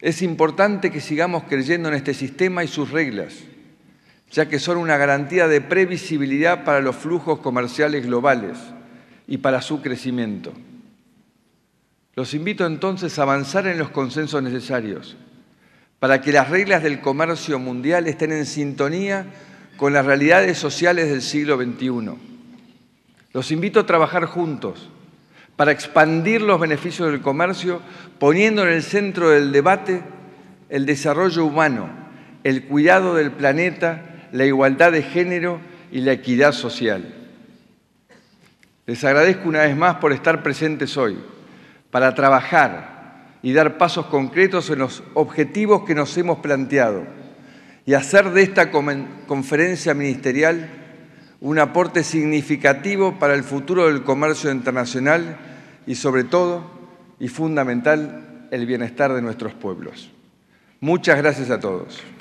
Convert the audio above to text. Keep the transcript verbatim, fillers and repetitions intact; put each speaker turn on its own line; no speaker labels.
Es importante que sigamos creyendo en este sistema y sus reglas, ya que son una garantía de previsibilidad para los flujos comerciales globales y para su crecimiento. Los invito entonces a avanzar en los consensos necesarios para que las reglas del comercio mundial estén en sintonía con las realidades sociales del siglo veintiuno. Los invito a trabajar juntos para expandir los beneficios del comercio, poniendo en el centro del debate el desarrollo humano, el cuidado del planeta, la igualdad de género y la equidad social. Les agradezco una vez más por estar presentes hoy, para trabajar y dar pasos concretos en los objetivos que nos hemos planteado y hacer de esta conferencia ministerial un aporte significativo para el futuro del comercio internacional y, sobre todo, y fundamental, el bienestar de nuestros pueblos. Muchas gracias a todos.